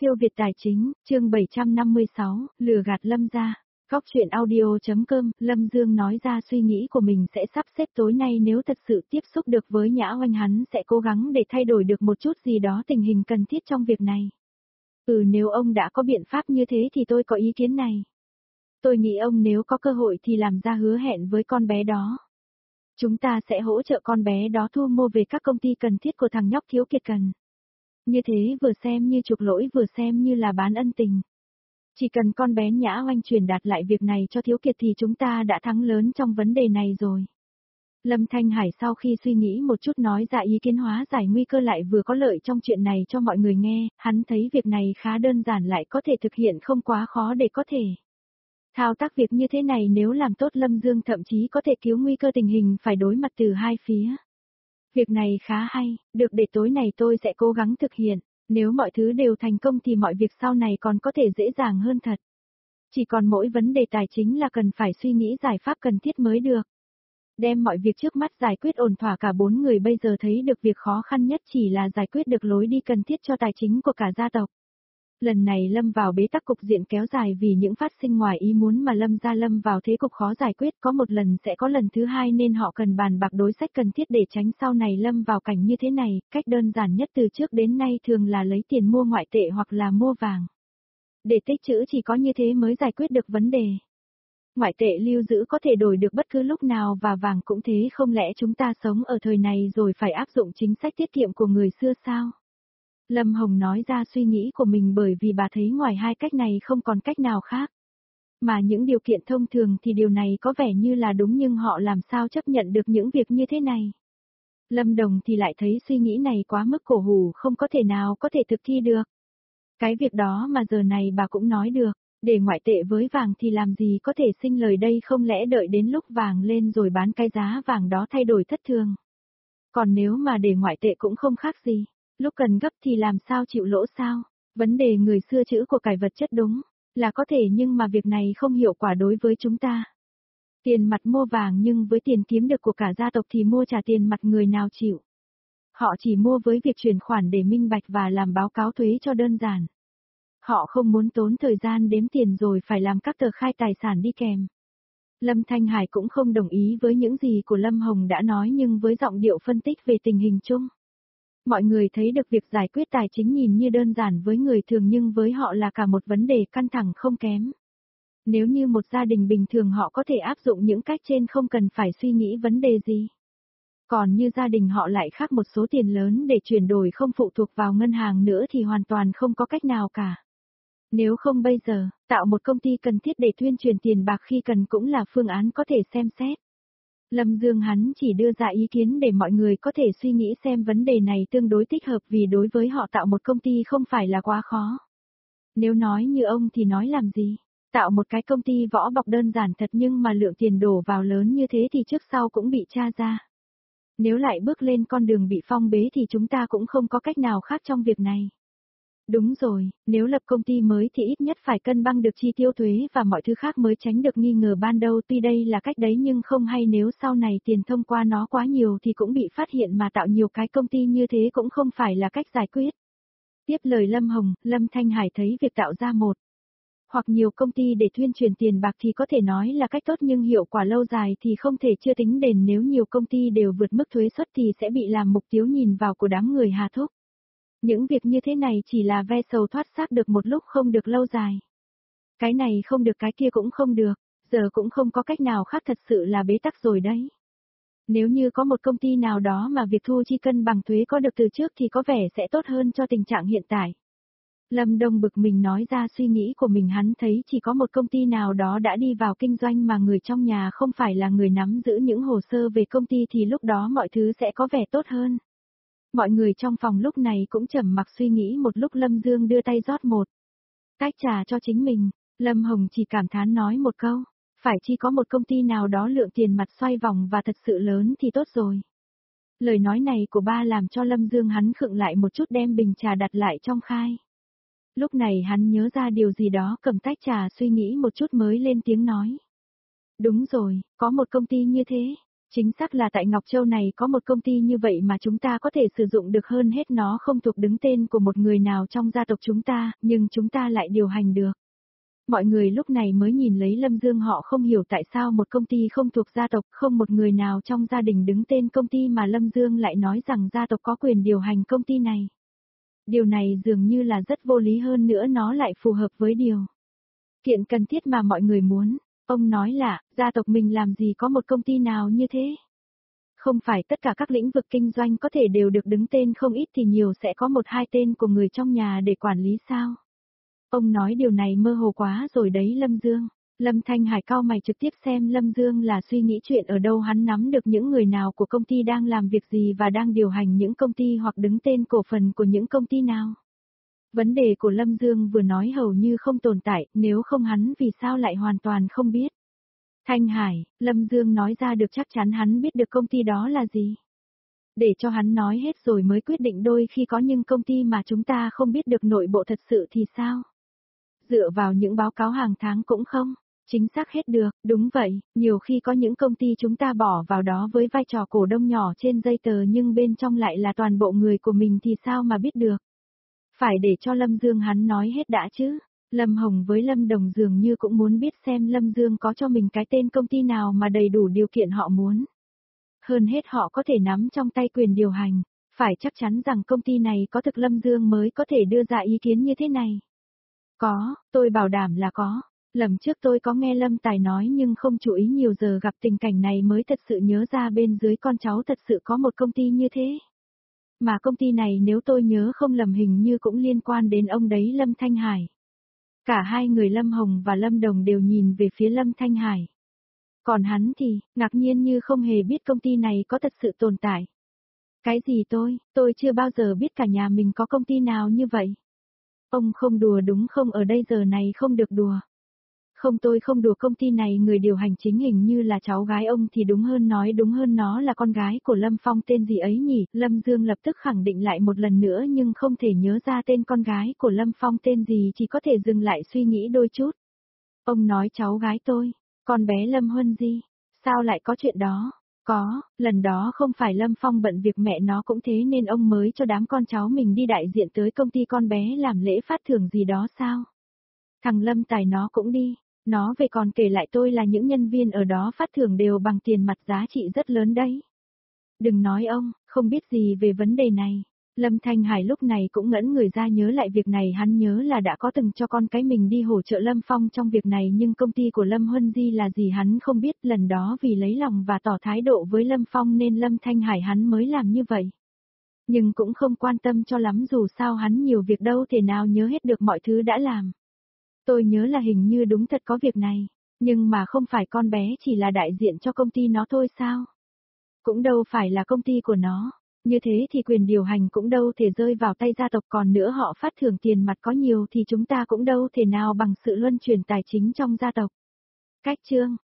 Siêu Việt Tài Chính, chương 756, lừa gạt Lâm gia. Góc truyện audio.com, Lâm Dương nói ra suy nghĩ của mình sẽ sắp xếp tối nay nếu thật sự tiếp xúc được với Nhã Oanh hắn sẽ cố gắng để thay đổi được một chút gì đó tình hình cần thiết trong việc này. Nếu ông đã có biện pháp như thế thì tôi có ý kiến này. Tôi nghĩ ông nếu có cơ hội thì làm ra hứa hẹn với con bé đó. Chúng ta sẽ hỗ trợ con bé đó thu mua về các công ty cần thiết của thằng nhóc thiếu kiệt cần. Như thế vừa xem như chuộc lỗi vừa xem như là bán ân tình. Chỉ cần con bé Nhã Oanh truyền đạt lại việc này cho Thiếu Kiệt thì chúng ta đã thắng lớn trong vấn đề này rồi. Lâm Thanh Hải sau khi suy nghĩ một chút nói ra ý kiến hóa giải nguy cơ lại vừa có lợi trong chuyện này cho mọi người nghe, hắn thấy việc này khá đơn giản lại có thể thực hiện không quá khó để có thể. Thao tác việc như thế này nếu làm tốt Lâm Dương thậm chí có thể cứu nguy cơ tình hình phải đối mặt từ hai phía. Việc này khá hay, được để tối này tôi sẽ cố gắng thực hiện, nếu mọi thứ đều thành công thì mọi việc sau này còn có thể dễ dàng hơn thật. Chỉ còn mỗi vấn đề tài chính là cần phải suy nghĩ giải pháp cần thiết mới được. Đem mọi việc trước mắt giải quyết ổn thỏa cả bốn người bây giờ thấy được việc khó khăn nhất chỉ là giải quyết được lối đi cần thiết cho tài chính của cả gia tộc. Lần này Lâm vào bế tắc cục diện kéo dài vì những phát sinh ngoài ý muốn mà Lâm vào thế cục khó giải quyết có một lần sẽ có lần thứ hai nên họ cần bàn bạc đối sách cần thiết để tránh sau này Lâm vào cảnh như thế này, cách đơn giản nhất từ trước đến nay thường là lấy tiền mua ngoại tệ hoặc là mua vàng. Để tích trữ chỉ có như thế mới giải quyết được vấn đề. Ngoại tệ lưu giữ có thể đổi được bất cứ lúc nào và vàng cũng thế không lẽ chúng ta sống ở thời này rồi phải áp dụng chính sách tiết kiệm của người xưa sao? Lâm Hồng nói ra suy nghĩ của mình bởi vì bà thấy ngoài hai cách này không còn cách nào khác. Mà những điều kiện thông thường thì điều này có vẻ như là đúng nhưng họ làm sao chấp nhận được những việc như thế này. Lâm Đồng thì lại thấy suy nghĩ này quá mức cổ hủ không có thể nào có thể thực thi được. Cái việc đó mà giờ này bà cũng nói được, để ngoại tệ với vàng thì làm gì có thể sinh lời đây không lẽ đợi đến lúc vàng lên rồi bán cái giá vàng đó thay đổi thất thường. Còn nếu mà để ngoại tệ cũng không khác gì. Lúc cần gấp thì làm sao chịu lỗ sao? Vấn đề người xưa chữ của cải vật chất đúng, là có thể nhưng mà việc này không hiệu quả đối với chúng ta. Tiền mặt mua vàng nhưng với tiền kiếm được của cả gia tộc thì mua trả tiền mặt người nào chịu. Họ chỉ mua với việc chuyển khoản để minh bạch và làm báo cáo thuế cho đơn giản. Họ không muốn tốn thời gian đếm tiền rồi phải làm các tờ khai tài sản đi kèm. Lâm Thanh Hải cũng không đồng ý với những gì của Lâm Hồng đã nói nhưng với giọng điệu phân tích về tình hình chung. Mọi người thấy được việc giải quyết tài chính nhìn như đơn giản với người thường nhưng với họ là cả một vấn đề căng thẳng không kém. Nếu như một gia đình bình thường họ có thể áp dụng những cách trên không cần phải suy nghĩ vấn đề gì. Còn như gia đình họ lại khác một số tiền lớn để chuyển đổi không phụ thuộc vào ngân hàng nữa thì hoàn toàn không có cách nào cả. Nếu không bây giờ, tạo một công ty cần thiết để tuyên truyền tiền bạc khi cần cũng là phương án có thể xem xét. Lâm Dương hắn chỉ đưa ra ý kiến để mọi người có thể suy nghĩ xem vấn đề này tương đối thích hợp vì đối với họ tạo một công ty không phải là quá khó. Nếu nói như ông thì nói làm gì? Tạo một cái công ty vỏ bọc đơn giản thật nhưng mà lượng tiền đổ vào lớn như thế thì trước sau cũng bị tra ra. Nếu lại bước lên con đường bị phong bế thì chúng ta cũng không có cách nào khác trong việc này. Đúng rồi, nếu lập công ty mới thì ít nhất phải cân bằng được chi tiêu thuế và mọi thứ khác mới tránh được nghi ngờ ban đầu tuy đây là cách đấy nhưng không hay nếu sau này tiền thông qua nó quá nhiều thì cũng bị phát hiện mà tạo nhiều cái công ty như thế cũng không phải là cách giải quyết. Tiếp lời Lâm Hồng, Lâm Thanh Hải thấy việc tạo ra một hoặc nhiều công ty để tuyên truyền tiền bạc thì có thể nói là cách tốt nhưng hiệu quả lâu dài thì không thể chưa tính đến nếu nhiều công ty đều vượt mức thuế suất thì sẽ bị làm mục tiêu nhìn vào của đám người hà thúc. Những việc như thế này chỉ là ve sầu thoát xác được một lúc không được lâu dài. Cái này không được cái kia cũng không được, giờ cũng không có cách nào khác thật sự là bế tắc rồi đấy. Nếu như có một công ty nào đó mà việc thu chi cân bằng thuế có được từ trước thì có vẻ sẽ tốt hơn cho tình trạng hiện tại. Lâm Đông bực mình nói ra suy nghĩ của mình hắn thấy chỉ có một công ty nào đó đã đi vào kinh doanh mà người trong nhà không phải là người nắm giữ những hồ sơ về công ty thì lúc đó mọi thứ sẽ có vẻ tốt hơn. Mọi người trong phòng lúc này cũng trầm mặc suy nghĩ một lúc Lâm Dương đưa tay rót một tách trà cho chính mình, Lâm Hồng chỉ cảm thán nói một câu, phải chi có một công ty nào đó lượng tiền mặt xoay vòng và thật sự lớn thì tốt rồi. Lời nói này của ba làm cho Lâm Dương hắn khựng lại một chút đem bình trà đặt lại trong khai. Lúc này hắn nhớ ra điều gì đó cầm tách trà suy nghĩ một chút mới lên tiếng nói. Đúng rồi, có một công ty như thế, Chính xác là tại Ngọc Châu này có một công ty như vậy mà chúng ta có thể sử dụng được, hơn hết nó không thuộc đứng tên của một người nào trong gia tộc chúng ta, nhưng chúng ta lại điều hành được. Mọi người lúc này mới nhìn lấy Lâm Dương, họ không hiểu tại sao một công ty không thuộc gia tộc, không một người nào trong gia đình đứng tên công ty mà Lâm Dương lại nói rằng gia tộc có quyền điều hành công ty này. Điều này dường như là rất vô lý, hơn nữa nó lại phù hợp với điều kiện cần thiết mà mọi người muốn. Ông nói là, gia tộc mình làm gì có một công ty nào như thế. Không phải tất cả các lĩnh vực kinh doanh có thể đều được đứng tên, không ít thì nhiều sẽ có một hai tên của người trong nhà để quản lý sao. Ông nói điều này mơ hồ quá rồi đấy Lâm Dương. Lâm Thanh Hải cau mày trực tiếp xem Lâm Dương là suy nghĩ chuyện ở đâu, hắn nắm được những người nào của công ty đang làm việc gì và đang điều hành những công ty hoặc đứng tên cổ phần của những công ty nào. Vấn đề của Lâm Dương vừa nói hầu như không tồn tại, nếu không hắn vì sao lại hoàn toàn không biết. Thanh Hải, Lâm Dương nói ra được chắc chắn hắn biết được công ty đó là gì. Để cho hắn nói hết rồi mới quyết định, đôi khi có những công ty mà chúng ta không biết được nội bộ thật sự thì sao? Dựa vào những báo cáo hàng tháng cũng không chính xác hết được, đúng vậy, nhiều khi có những công ty chúng ta bỏ vào đó với vai trò cổ đông nhỏ trên giấy tờ nhưng bên trong lại là toàn bộ người của mình thì sao mà biết được. Phải để cho Lâm Dương hắn nói hết đã chứ. Lâm Hồng với Lâm Đồng dường như cũng muốn biết xem Lâm Dương có cho mình cái tên công ty nào mà đầy đủ điều kiện họ muốn. Hơn hết họ có thể nắm trong tay quyền điều hành, phải chắc chắn rằng công ty này có thực Lâm Dương mới có thể đưa ra ý kiến như thế này. Có, tôi bảo đảm là có. Lần trước tôi có nghe Lâm Tài nói nhưng không chú ý nhiều, giờ gặp tình cảnh này mới thật sự nhớ ra bên dưới con cháu thật sự có một công ty như thế. Mà công ty này nếu tôi nhớ không lầm hình như cũng liên quan đến ông đấy Lâm Thanh Hải. Cả hai người Lâm Hồng và Lâm Đồng đều nhìn về phía Lâm Thanh Hải. Còn hắn thì, ngạc nhiên như không hề biết công ty này có thật sự tồn tại. Cái gì tôi chưa bao giờ biết cả nhà mình có công ty nào như vậy. Ông không đùa đúng không, ở đây giờ này không được đùa. Không, tôi không đùa, công ty này người điều hành chính hình như là cháu gái ông thì đúng hơn, nói đúng hơn nó là con gái của Lâm Phong, tên gì ấy nhỉ? Lâm Dương lập tức khẳng định lại một lần nữa nhưng không thể nhớ ra tên con gái của Lâm Phong tên gì, chỉ có thể dừng lại suy nghĩ đôi chút. Ông nói cháu gái tôi, con bé Lâm Huân Di, sao lại có chuyện đó? Có, lần đó không phải Lâm Phong bận việc mẹ nó cũng thế nên ông mới cho đám con cháu mình đi đại diện tới công ty con bé làm lễ phát thưởng gì đó sao? Thằng Lâm Tài nó cũng đi. Nó về còn kể lại tôi là những nhân viên ở đó phát thưởng đều bằng tiền mặt giá trị rất lớn đấy. Đừng nói ông, không biết gì về vấn đề này. Lâm Thanh Hải lúc này cũng ngẩn người ra, nhớ lại việc này, hắn nhớ là đã có từng cho con cái mình đi hỗ trợ Lâm Phong trong việc này nhưng công ty của Lâm Huân Di là gì hắn không biết, lần đó vì lấy lòng và tỏ thái độ với Lâm Phong nên Lâm Thanh Hải hắn mới làm như vậy. Nhưng cũng không quan tâm cho lắm, dù sao hắn nhiều việc đâu thể nào nhớ hết được mọi thứ đã làm. Tôi nhớ là hình như đúng thật có việc này, nhưng mà không phải con bé chỉ là đại diện cho công ty nó thôi sao? Cũng đâu phải là công ty của nó, như thế thì quyền điều hành cũng đâu thể rơi vào tay gia tộc, còn nữa họ phát thưởng tiền mặt có nhiều thì chúng ta cũng đâu thể nào bằng sự luân chuyển tài chính trong gia tộc. Cách chương